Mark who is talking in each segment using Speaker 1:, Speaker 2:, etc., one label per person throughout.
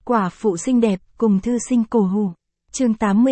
Speaker 1: Quả phụ xinh đẹp cùng thư sinh cổ hủ. Chương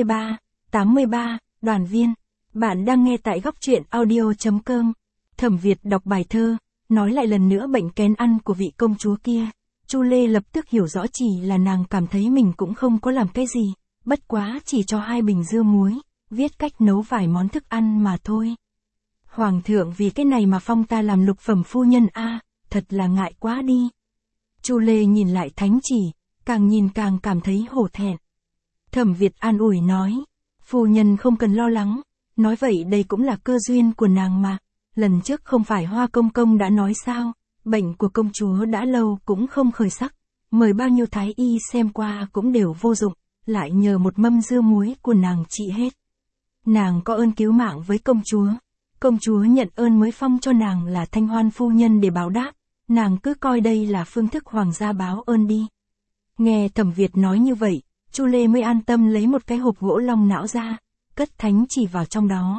Speaker 1: 83, đoàn viên. Bạn đang nghe tại góc truyện audio.com. Thẩm Việt đọc bài thơ, nói lại lần nữa bệnh kén ăn của vị công chúa kia. Chu Lê lập tức hiểu rõ chỉ là nàng cảm thấy mình cũng không có làm cái gì, bất quá chỉ cho 2 bình dưa muối, viết cách nấu vài món thức ăn mà thôi. Hoàng thượng vì cái này mà phong ta làm lục phẩm phu nhân a, thật là ngại quá đi. Chu Lê nhìn lại thánh chỉ, càng nhìn càng cảm thấy hổ thẹn. Thẩm Việt an ủi nói, phu nhân không cần lo lắng, nói vậy đây cũng là cơ duyên của nàng mà. Lần trước không phải Hoa Công Công đã nói sao, bệnh của công chúa đã lâu cũng không khởi sắc, mời bao nhiêu thái y xem qua cũng đều vô dụng, lại nhờ một mâm dưa muối của nàng trị hết. Nàng có ơn cứu mạng với công chúa nhận ơn mới phong cho nàng là Thanh Hoan phu nhân để báo đáp, nàng cứ coi đây là phương thức hoàng gia báo ơn đi. Nghe Thẩm Việt nói như vậy, Chu Lê mới an tâm lấy một cái hộp gỗ long não ra, cất thánh chỉ vào trong đó.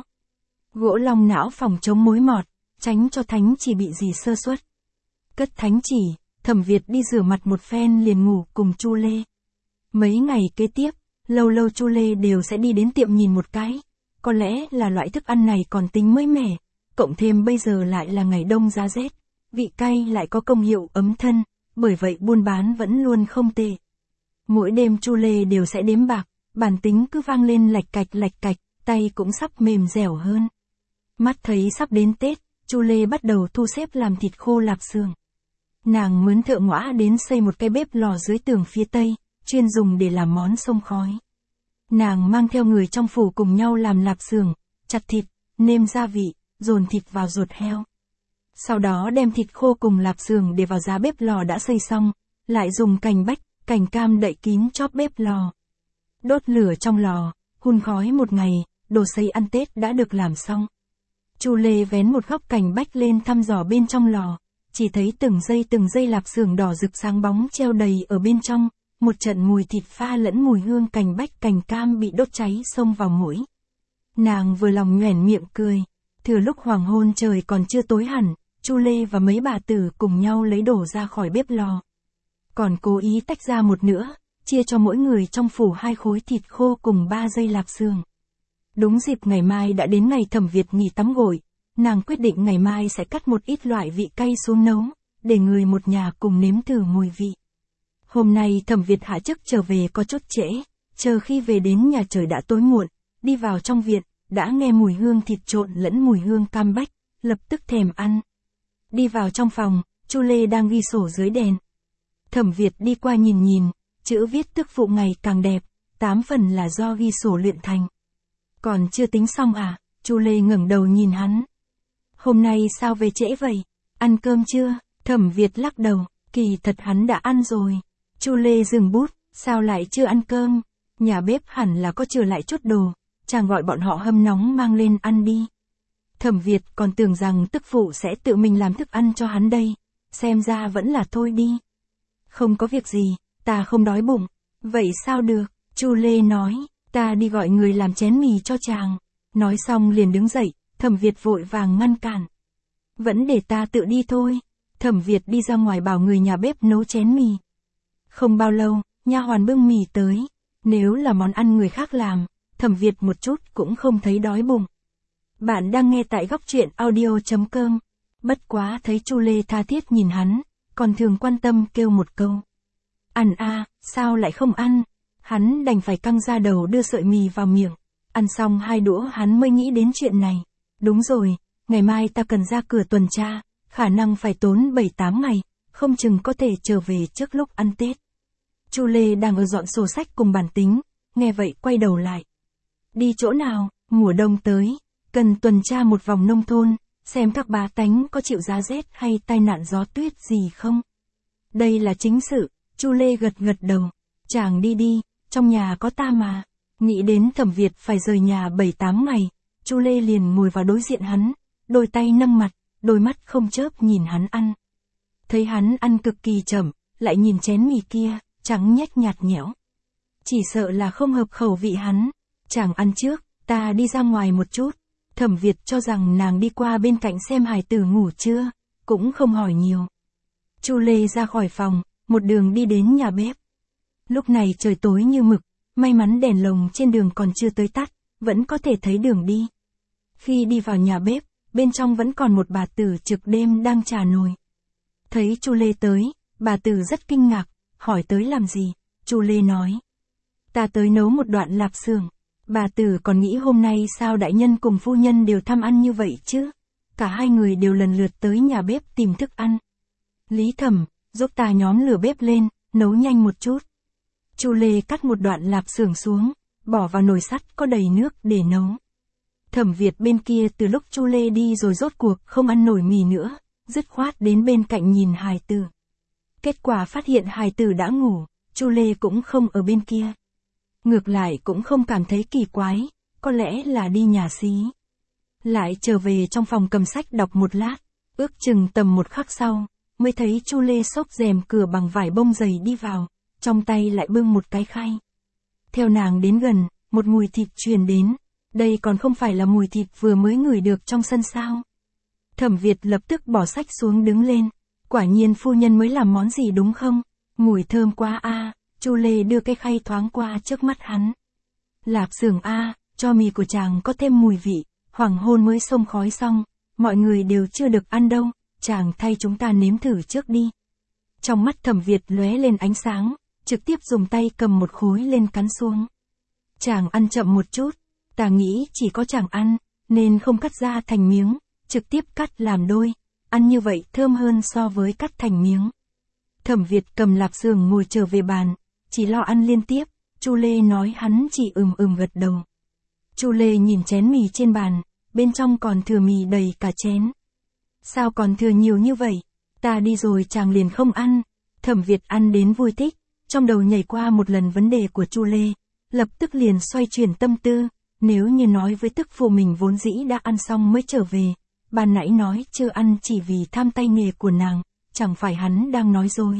Speaker 1: Gỗ long não phòng chống mối mọt, tránh cho thánh chỉ bị gì sơ suất. Cất thánh chỉ, Thẩm Việt đi rửa mặt một phen liền ngủ cùng Chu Lê. Mấy ngày kế tiếp, lâu lâu Chu Lê đều sẽ đi đến tiệm nhìn một cái. Có lẽ là loại thức ăn này còn tính mới mẻ, cộng thêm bây giờ lại là ngày đông giá rét, vị cay lại có công hiệu ấm thân, bởi vậy buôn bán vẫn luôn không tệ. Mỗi đêm Chu Lê đều sẽ đếm bạc, bản tính cứ vang lên lạch cạch, tay cũng sắp mềm dẻo hơn. Mắt thấy sắp đến Tết, Chu Lê bắt đầu thu xếp làm thịt khô lạp xưởng. Nàng mướn thợ ngõa đến xây một cái bếp lò dưới tường phía tây, chuyên dùng để làm món xông khói. Nàng mang theo người trong phủ cùng nhau làm lạp xưởng, chặt thịt, nêm gia vị, dồn thịt vào ruột heo. Sau đó đem thịt khô cùng lạp xưởng để vào giá bếp lò đã xây xong, lại dùng cành bách, cành cam đậy kín chóp bếp lò. Đốt lửa trong lò, hun khói một ngày, đồ xay ăn Tết đã được làm xong. Chu Lê vén một góc cành bách lên thăm dò bên trong lò, chỉ thấy từng dây lạp xưởng đỏ rực sáng bóng treo đầy ở bên trong, một trận mùi thịt pha lẫn mùi hương cành bách cành cam bị đốt cháy xông vào mũi. Nàng vừa lòng nhoẻn miệng cười, thừa lúc hoàng hôn trời còn chưa tối hẳn, Chu Lê và mấy bà tử cùng nhau lấy đổ ra khỏi bếp lò. Còn cố ý tách ra một nữa, chia cho mỗi người trong phủ 2 khối thịt khô cùng 3 dây lạp xưởng. Đúng dịp ngày mai đã đến ngày Thẩm Việt nghỉ tắm gội, nàng quyết định ngày mai sẽ cắt một ít loại vị cay xuống nấu, để người một nhà cùng nếm thử mùi vị. Hôm nay Thẩm Việt hạ chức trở về có chút trễ, chờ khi về đến nhà trời đã tối muộn, đi vào trong viện, đã nghe mùi hương thịt trộn lẫn mùi hương cam bách, lập tức thèm ăn. Đi vào trong phòng, Chu Lê đang ghi sổ dưới đèn. Thẩm Việt đi qua nhìn, chữ viết tức phụ ngày càng đẹp, 8 phần là do ghi sổ luyện thành. Còn chưa tính xong à? Chu Lê ngẩng đầu nhìn hắn. Hôm nay sao về trễ vậy? Ăn cơm chưa? Thẩm Việt lắc đầu, kỳ thật hắn đã ăn rồi. Chu Lê dừng bút, sao lại chưa ăn cơm? Nhà bếp hẳn là có chừa lại chút đồ, chàng gọi bọn họ hâm nóng mang lên ăn đi. Thẩm Việt còn tưởng rằng tức phụ sẽ tự mình làm thức ăn cho hắn đây, xem ra vẫn là thôi đi. Không có việc gì, ta không đói bụng. Vậy sao được? Chu Lê nói, ta đi gọi người làm chén mì cho chàng. Nói xong liền đứng dậy, Thẩm Việt vội vàng ngăn cản. Vẫn để ta tự đi thôi. Thẩm Việt đi ra ngoài bảo người nhà bếp nấu chén mì. Không bao lâu, nha hoàn bưng mì tới. Nếu là món ăn người khác làm, Thẩm Việt một chút cũng không thấy đói bụng. Bạn đang nghe tại góc truyện audio.com. Bất quá thấy Chu Lê tha thiết nhìn hắn, còn thường quan tâm kêu một câu. Ăn a, sao lại không ăn? Hắn đành phải căng ra đầu đưa sợi mì vào miệng. Ăn xong 2 đũa hắn mới nghĩ đến chuyện này. Đúng rồi, ngày mai ta cần ra cửa tuần tra, khả năng phải tốn 7-8 ngày, không chừng có thể trở về trước lúc ăn Tết. Chu Lê đang ở dọn sổ sách cùng bản tính, nghe vậy quay đầu lại. Đi chỗ nào? Mùa đông tới, cần tuần tra một vòng nông thôn, xem các bá tánh có chịu giá rét hay tai nạn gió tuyết gì không. Đây là chính sự. Chu Lê gật đầu. Chàng đi, trong nhà có ta mà. Nghĩ đến Thẩm Việt phải rời nhà 7-8 ngày, Chu Lê liền ngồi vào đối diện hắn, đôi tay nâng mặt, đôi mắt không chớp nhìn hắn ăn. Thấy hắn ăn cực kỳ chậm, lại nhìn chén mì kia, trắng nhách nhạt nhẽo. Chỉ sợ là không hợp khẩu vị hắn. Chàng ăn trước, ta đi ra ngoài một chút. Thẩm Việt cho rằng nàng đi qua bên cạnh xem hài tử ngủ chưa, cũng không hỏi nhiều. Chu Lê ra khỏi phòng, một đường đi đến nhà bếp. Lúc này trời tối như mực, may mắn đèn lồng trên đường còn chưa tới tắt, vẫn có thể thấy đường đi. Khi đi vào nhà bếp, bên trong vẫn còn một bà tử trực đêm đang trà nồi. Thấy Chu Lê tới, bà tử rất kinh ngạc, hỏi tới làm gì. Chu Lê nói: ta tới nấu một đoạn lạp xưởng. Bà tử còn nghĩ hôm nay sao đại nhân cùng phu nhân đều tham ăn như vậy chứ. Cả hai người đều lần lượt tới nhà bếp tìm thức ăn. Lý Thẩm, giúp ta nhóm lửa bếp lên, nấu nhanh một chút. Chu Lê cắt một đoạn lạp xưởng xuống, bỏ vào nồi sắt có đầy nước để nấu. Thẩm Việt bên kia từ lúc Chu Lê đi rồi rốt cuộc không ăn nổi mì nữa, dứt khoát đến bên cạnh nhìn hài tử. Kết quả phát hiện hài tử đã ngủ, Chu Lê cũng không ở bên kia. Ngược lại cũng không cảm thấy kỳ quái, có lẽ là đi nhà xí. Lại trở về trong phòng cầm sách đọc một lát, ước chừng tầm một khắc sau, mới thấy Chu Lê xốc rèm cửa bằng vải bông dày đi vào, trong tay lại bưng một cái khay. Theo nàng đến gần, một mùi thịt truyền đến, đây còn không phải là mùi thịt vừa mới ngửi được trong sân sao. Thẩm Việt lập tức bỏ sách xuống đứng lên, quả nhiên phu nhân mới làm món gì đúng không? Mùi thơm quá a. Chu Lê đưa cái khay thoáng qua trước mắt hắn. Lạp xưởng a, cho mì của chàng có thêm mùi vị, hoàng hôn mới xông khói xong, mọi người đều chưa được ăn đâu, chàng thay chúng ta nếm thử trước đi. Trong mắt Thẩm Việt lóe lên ánh sáng, trực tiếp dùng tay cầm một khối lên cắn xuống. Chàng ăn chậm một chút, ta nghĩ chỉ có chàng ăn, nên không cắt ra thành miếng, trực tiếp cắt làm đôi, ăn như vậy thơm hơn so với cắt thành miếng. Thẩm Việt cầm lạp xưởng ngồi trở về bàn, chỉ lo ăn liên tiếp, Chu Lê nói hắn chỉ gật đầu. Chu Lê nhìn chén mì trên bàn, bên trong còn thừa mì đầy cả chén. Sao còn thừa nhiều như vậy? Ta đi rồi chàng liền không ăn. Thẩm Việt ăn đến vui thích, trong đầu nhảy qua một lần vấn đề của Chu Lê, lập tức liền xoay chuyển tâm tư, nếu như nói với tức phụ mình vốn dĩ đã ăn xong mới trở về, ban nãy nói chưa ăn chỉ vì tham tay nghề của nàng, chẳng phải hắn đang nói dối.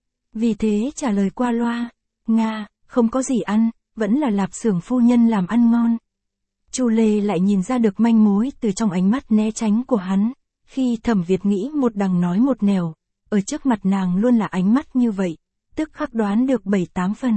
Speaker 1: Vì thế trả lời qua loa, Nga, không có gì ăn, vẫn là lạp xưởng phu nhân làm ăn ngon. Chu Lê lại nhìn ra được manh mối từ trong ánh mắt né tránh của hắn, khi Thẩm Việt nghĩ một đằng nói một nẻo, ở trước mặt nàng luôn là ánh mắt như vậy, tức khắc đoán được 7-8 phần.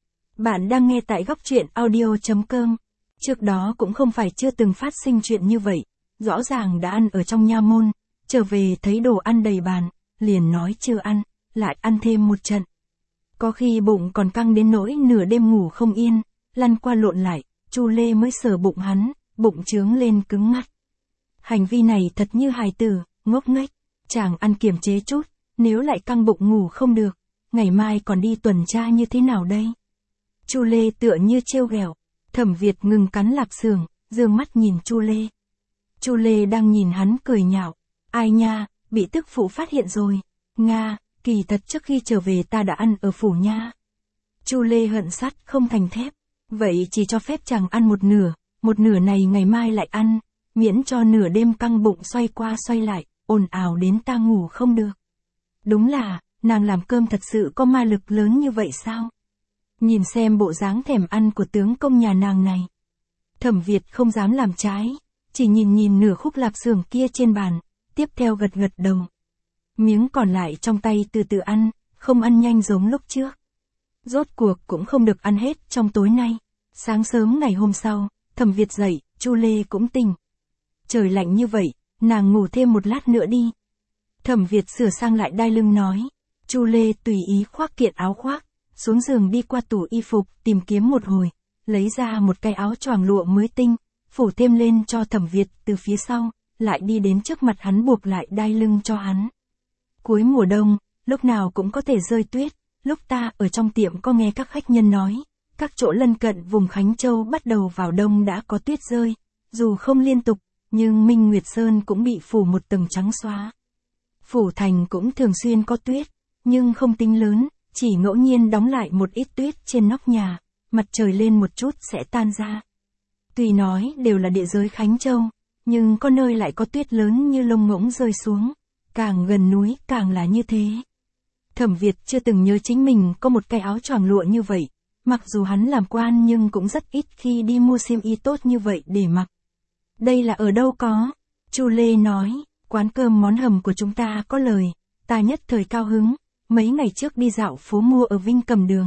Speaker 1: Bạn đang nghe tại góc truyện audio.com. Trước đó cũng không phải chưa từng phát sinh chuyện như vậy, rõ ràng đã ăn ở trong nha môn, trở về thấy đồ ăn đầy bàn, liền nói chưa ăn, lại ăn thêm một trận. Có khi bụng còn căng đến nỗi nửa đêm ngủ không yên, lăn qua lộn lại, Chu Lê mới sờ bụng hắn, bụng trướng lên cứng ngắc. Hành vi này thật như hài tử, ngốc nghếch, chàng ăn kiềm chế chút, nếu lại căng bụng ngủ không được, ngày mai còn đi tuần tra như thế nào đây? Chu Lê tựa như trêu ghẹo. Thẩm Việt ngừng cắn lạp xưởng, dương mắt nhìn Chu Lê. Chu Lê đang nhìn hắn cười nhạo, ai nha, bị tức phụ phát hiện rồi. Nga, kỳ thật trước khi trở về ta đã ăn ở phủ nha. Chu Lê hận sắt không thành thép, vậy chỉ cho phép chàng ăn một nửa này ngày mai lại ăn, miễn cho nửa đêm căng bụng xoay qua xoay lại, ồn ào đến ta ngủ không được. Đúng là, nàng làm cơm thật sự có ma lực lớn như vậy sao? Nhìn xem bộ dáng thèm ăn của tướng công nhà nàng này. Thẩm Việt không dám làm trái, chỉ nhìn nửa khúc lạp xưởng kia trên bàn, tiếp theo gật đầu. Miếng còn lại trong tay từ từ ăn, không ăn nhanh giống lúc trước. Rốt cuộc cũng không được ăn hết trong tối nay. Sáng sớm ngày hôm sau, Thẩm Việt dậy, Chu Lê cũng tỉnh. Trời lạnh như vậy, nàng ngủ thêm một lát nữa đi. Thẩm Việt sửa sang lại đai lưng nói. Chu Lê tùy ý khoác kiện áo khoác, xuống giường đi qua tủ y phục tìm kiếm một hồi, lấy ra một cái áo choàng lụa mới tinh, phủ thêm lên cho Thẩm Việt từ phía sau, lại đi đến trước mặt hắn buộc lại đai lưng cho hắn. Cuối mùa đông, lúc nào cũng có thể rơi tuyết, lúc ta ở trong tiệm có nghe các khách nhân nói, các chỗ lân cận vùng Khánh Châu bắt đầu vào đông đã có tuyết rơi, dù không liên tục, nhưng Minh Nguyệt Sơn cũng bị phủ một tầng trắng xóa. Phủ thành cũng thường xuyên có tuyết, nhưng không tính lớn, chỉ ngẫu nhiên đóng lại một ít tuyết trên nóc nhà, mặt trời lên một chút sẽ tan ra. Tuy nói đều là địa giới Khánh Châu, nhưng có nơi lại có tuyết lớn như lông ngỗng rơi xuống, càng gần núi càng là như thế. Thẩm Việt chưa từng nhớ chính mình có một cái áo choàng lụa như vậy, mặc dù hắn làm quan nhưng cũng rất ít khi đi mua xiêm y tốt như vậy để mặc. Đây là ở đâu có? Chu Lê nói, quán cơm món hầm của chúng ta có lời, ta nhất thời cao hứng, mấy ngày trước đi dạo phố mua ở Vinh Cầm Đường,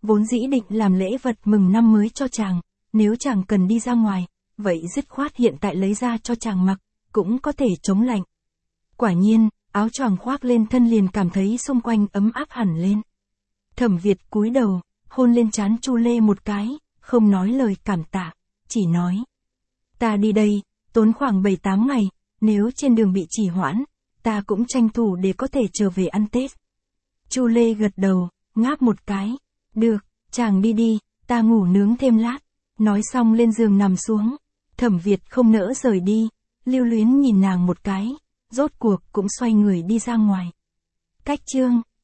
Speaker 1: Vốn dĩ định làm lễ vật mừng năm mới cho chàng, nếu chàng cần đi ra ngoài, vậy dứt khoát hiện tại lấy ra cho chàng mặc, cũng có thể chống lạnh. Quả nhiên, áo choàng khoác lên thân liền cảm thấy xung quanh ấm áp hẳn lên. Thẩm Việt cúi đầu, hôn lên trán Chu Lê một cái, không nói lời cảm tạ, chỉ nói. Ta đi đây, tốn khoảng 7-8 ngày, nếu trên đường bị trì hoãn, ta cũng tranh thủ để có thể trở về ăn Tết. Chu Lê gật đầu, ngáp một cái. Được, chàng đi đi, ta ngủ nướng thêm lát. Nói xong lên giường nằm xuống. Thẩm Việt không nỡ rời đi, lưu luyến nhìn nàng một cái, rốt cuộc cũng xoay người đi ra ngoài. Cách chương